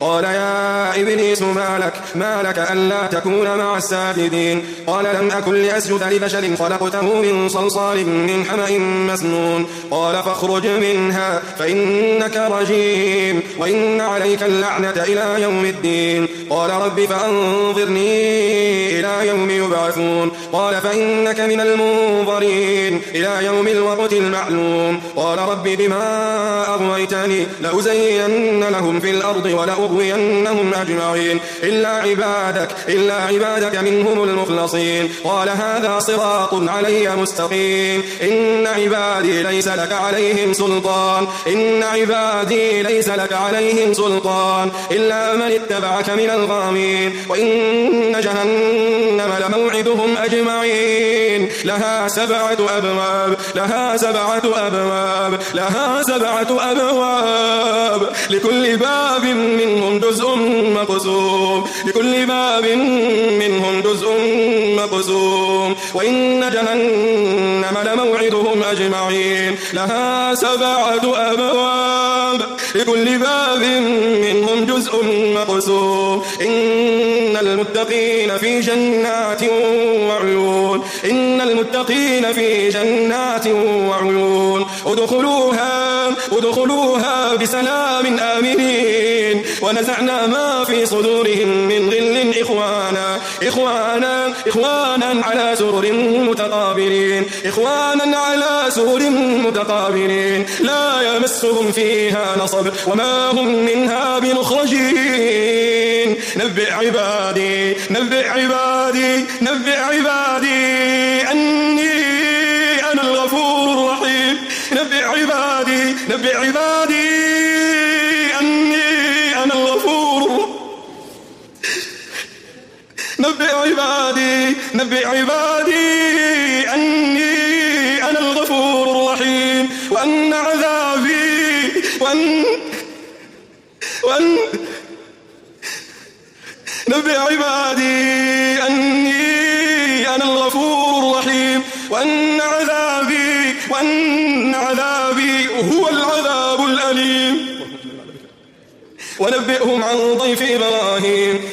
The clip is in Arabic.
قال يا إبليس ما لك ألا تكون مع الساجدين قال لم أكن لأسجد لبشر خلقته من صلصال من حمأ مسنون قال فاخرج منها فإنك رجيم وإن عليك اللعنة إلى يوم الدين قال رب فأنظرني إلى يوم يبعثون قال فإنك من المنظرين إلى يوم الوقت المعلوم قال رب بما أغويتني لأزين لهم في الأرض ولأغوينهم أجمعين إلا عبادك منهم المخلصين قال هذا صراط علي مستقيم إن عبادي ليس لك عليهم سلطان إلا من اتبعك من الغاوين وإن جهنم لموعدهم أجمعين لها سبعة أبواب لكل باب منهم جزء مقسوم وإن جهنم لموعدهم أجمعين لها سبعة أبواب لكل باب منهم جزء مقسوم إن المتقين في جنات وعيون ادخلوها بسلام آمنين ونزعنا ما في صدورهم من غل إخوانا على سرر متقابلين لا يمسهم فيها نصب وما هم منها بمخرجين نبئ عبادي أني أنا الغفور الرحيم نبئ عبادي أني أنا الغفور نبئ عبادي أني أنا الغفور الرحيم وأن عذابي نبئ عبادي أني أنا الغفور الرحيم وأن عذابي هو العذاب الأليم ونبئهم عن ضيف إبراهيم